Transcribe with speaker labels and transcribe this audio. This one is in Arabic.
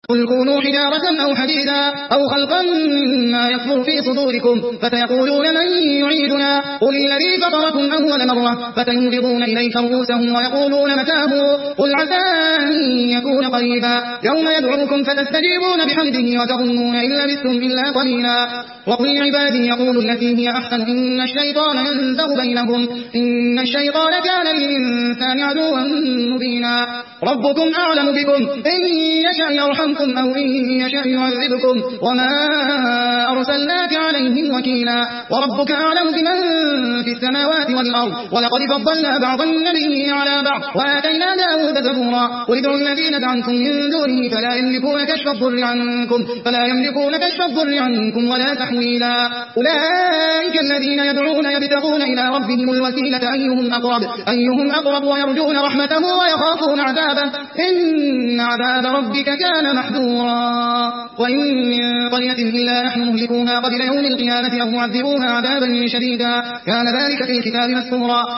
Speaker 1: قل كونوا حجارة أو حديدا أو خلقا ما يكبر في صدوركم فسيقولون من يعيدنا قل الذي فطركم أول مرة فسينغضون إليك رؤوسهم ويقولون متاه قل عسى أن يكون قريبا يوم يدعوكم فتستجيبون بحمده وتظنون إن لبثتم إلا قليلا وقل لعبادي يقولوا التي هي أحسن إن الشيطان ينزغ بينهم إن الشيطان كان للإنسان عدوا مبينا ربكم أعلم بكم إن يشاء يرحمكم أو إن يشاء يعذبكم وما أرسلناك عليهم وكيلا وربك أعلم بمن في السماوات والأرض ولقد فضلنا بعض النبيين على بعض وآتينا داود زبورا قل ادعوا الذين دعوتم من دونه فلا يملكون كشف الضر عنكم ولا تحويلا أولئك الذين يدعون يبتغون إلى ربهم الوسيلة أيهم أقرب ويرجون رحمته ويخافون عذابه إن عذاب ربك كان محذورا وإن من قرية إلا نحن مهلكوها قبل يوم القيامة أو معذبوها عذابا شديدا كان ذلك في الكتاب مسطورا